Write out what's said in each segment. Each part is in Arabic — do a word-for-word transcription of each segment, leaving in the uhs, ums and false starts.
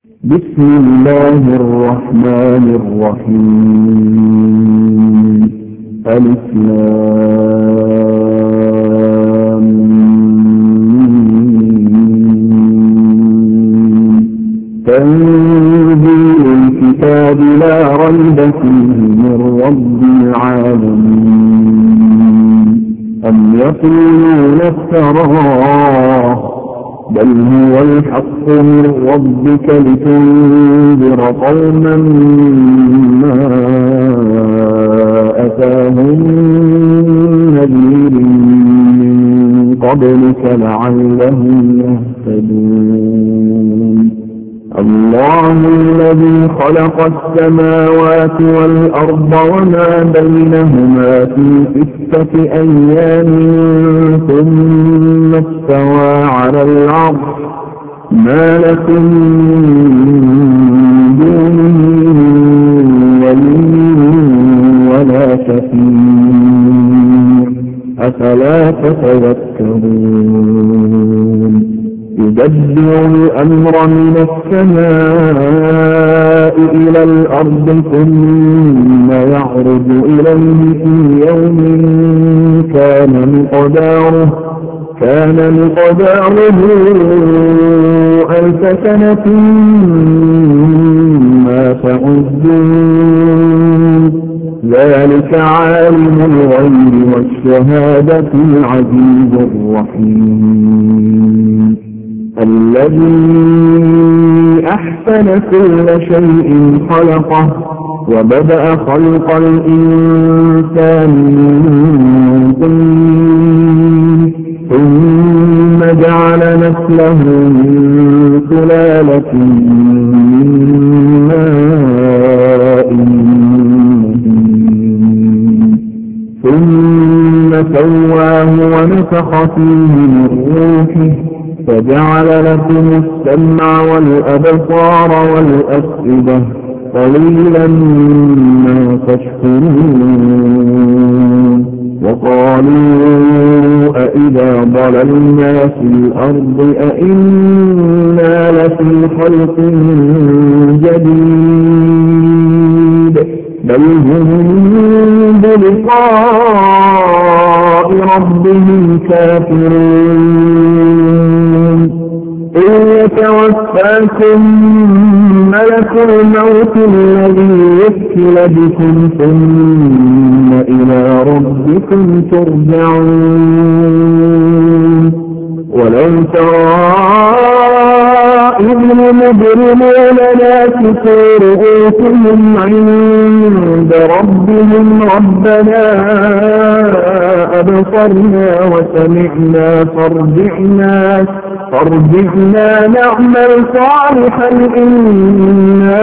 بسم الله الرحمن الرحيم. ألف لام ميم. تنزيل الكتاب لا ريب فيه من رب العالمين. أم يقولون افتراه بل هو الحق من ربك لتنذر قوما ما أتاهم نذير من قبلك لعلهم يهتدون. الله الذي خلق السماوات والأرض وما بينهما في ستة أيام ثم استوى على العرش ما لكم من دونه ولي ولا شفيع أفلا تتذكرون. يدبر الأمر من السماء إلى الأرض ثم يعرج إليه في يوم كان مقداره كان مقداره ألف سنة مما تعدون. ذلك عالم الغيب والشهادة العزيز الرحيم. الذي أحسن كل شيء خلقه وبدأ خلق الإنسان من طين ثم جعل نسله من سلالة من ماء مهين ثم سواه ونفخ فيه من روحه فجعل لكم السمع والأبصار والأفئدة قليلا ما تشكرون. وقالوا أإذا ضللنا في الأرض أإنا لفي خلق جديد بل هم بلقاء ربهم كافرون. إن يتوفاكم ملك الموت الذي وكل بكم ثم إلى ربكم ترجعون. ولو ترى إذ المجرمون ناكسوا رؤوسهم عند ربهم ربنا أبصرنا وسمعنا فارجعنا فارجعنا نعمل صالحا إنا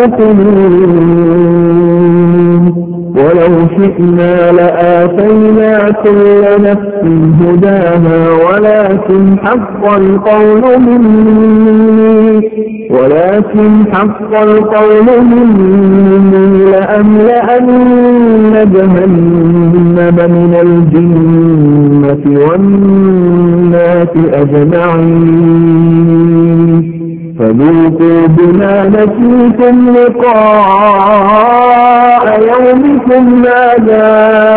موقنون. ولو شئنا لآتينا كل نفس هداها ولكن حق القول مني ولكن حق القول مني لأملأن جهنم من الجنة والناس أجمعين. فذوقوا بما نسيتم لقاء يومكم هذا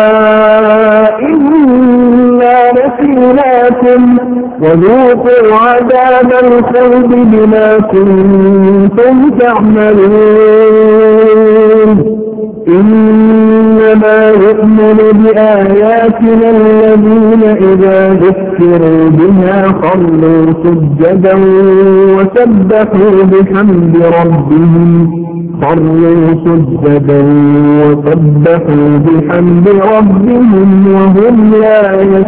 إنا نسيناكم وذوقوا عذاب الخلد بما كنتم تعملون. إنما يؤمن بآياتنا الذين إذا ذكروا بها خروا سجدا وسبحوا بحمد ربهم خروا سجدا وسبحوا بحمد ربهم وهم لا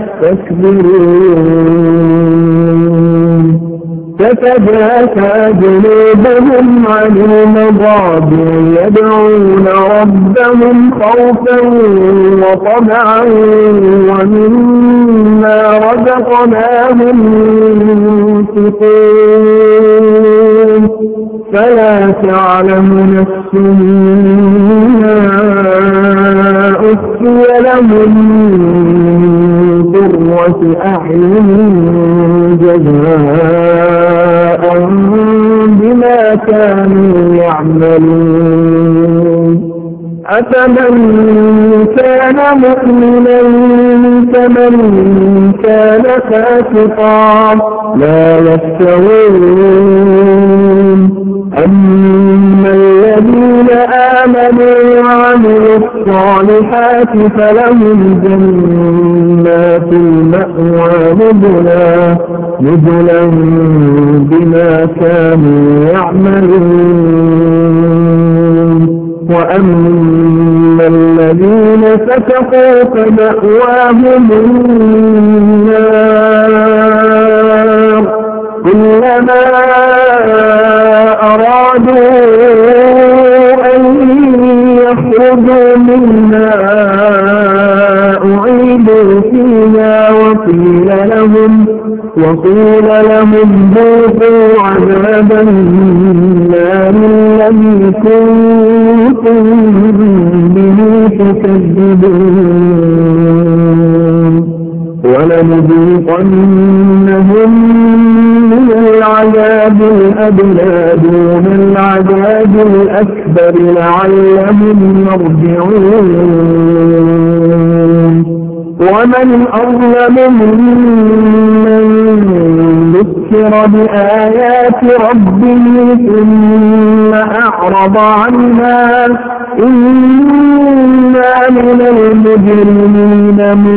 يستكبرون. تتجافى جنوبهم عن المضاجع يدعون ربهم خوفا وطمعا ومما رزقناهم ينفقون. فلا تعلم نفس ما أخفي لهم قرة أعين جزاء بما بما كانوا يعملون أفمن كان مؤمنا كمن كان فاسقا لا يستوون أما الذين آمنوا وعملوا الصالحات فلهم جنات المأوى نزلا نزلا بما كانوا يعملون وأما الذين فسقوا فمأواهم النار كلما أرادوا أن يخرجوا منها أعيدوا فيها وقيل لهم وقيل لهم ذوقوا عذاب النار الذي كنتم به تكذبون ولنذيقنهم من العذاب الأدنى دون العذاب الأكبر لعلهم يرجعون ومن أظلم ممن ذكر بآيات ربه ثم أعرض عنها إنا من المجرمين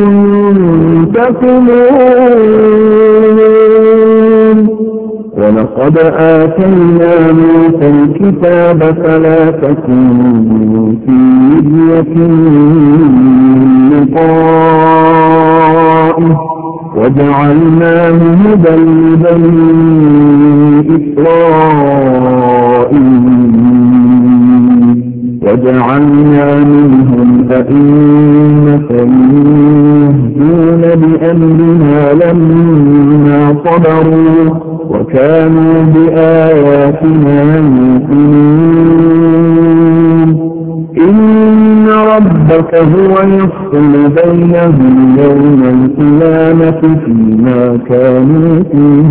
منتقمون ولقد آتينا موسى الكتاب فلا تكن في مرية من لقائه وجعلناه هدى لبني إسرائيل وجعلنا منهم أئمة يهدون بأمرنا لما صبروا وكانوا بآياتنا يوقنون إن ربك هو يفصل بينهم يوم القيامة فيما كانوا فيه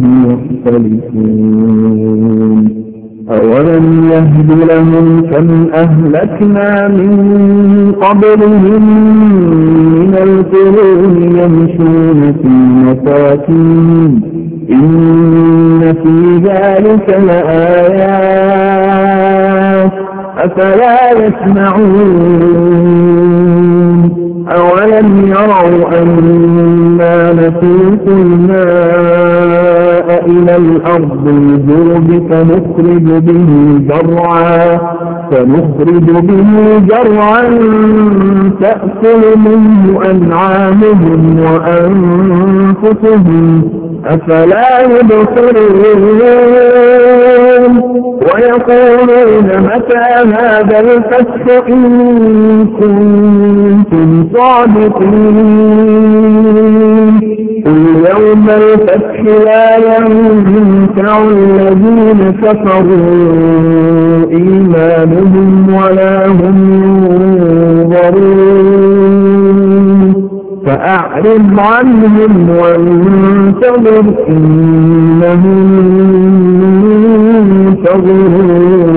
يختلفون أولم يهد لهم كم أهلكنا من قبلهم من القرون يمشون في مساكنهم إن في ذلك لآيات أفلا يسمعون أولم يروا أنا نسوق الماء إلى الأرض الجرد فنخرج به زرعا فنخرج به زرعا تأكل منه أنعامهم وأنفسهم أفلا يبصرون ويقولون متى هذا الفتح إن كنتم صادقين قل يوم الفتح لا ينفع الذين كفروا إيمانهم ولا هم ينظرون فأعرض عنهم وانتظر إنهم منتظرون